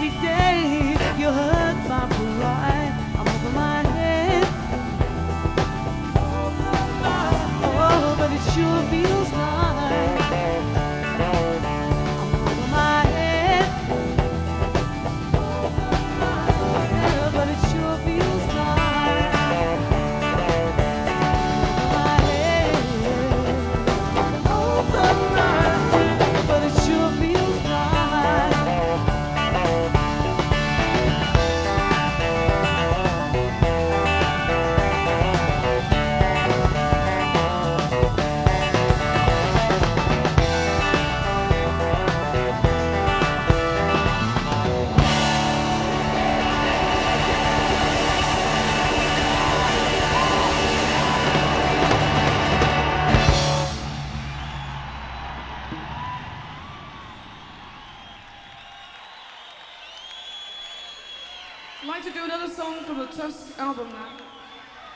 every day. You hurt my pride. I'm over my head. Oh, but it sure feels like I'm over my head. Yeah, but it sure feels like over my head. Over my head, but it sure feels like. I'd like to do another song from the Tusk album now.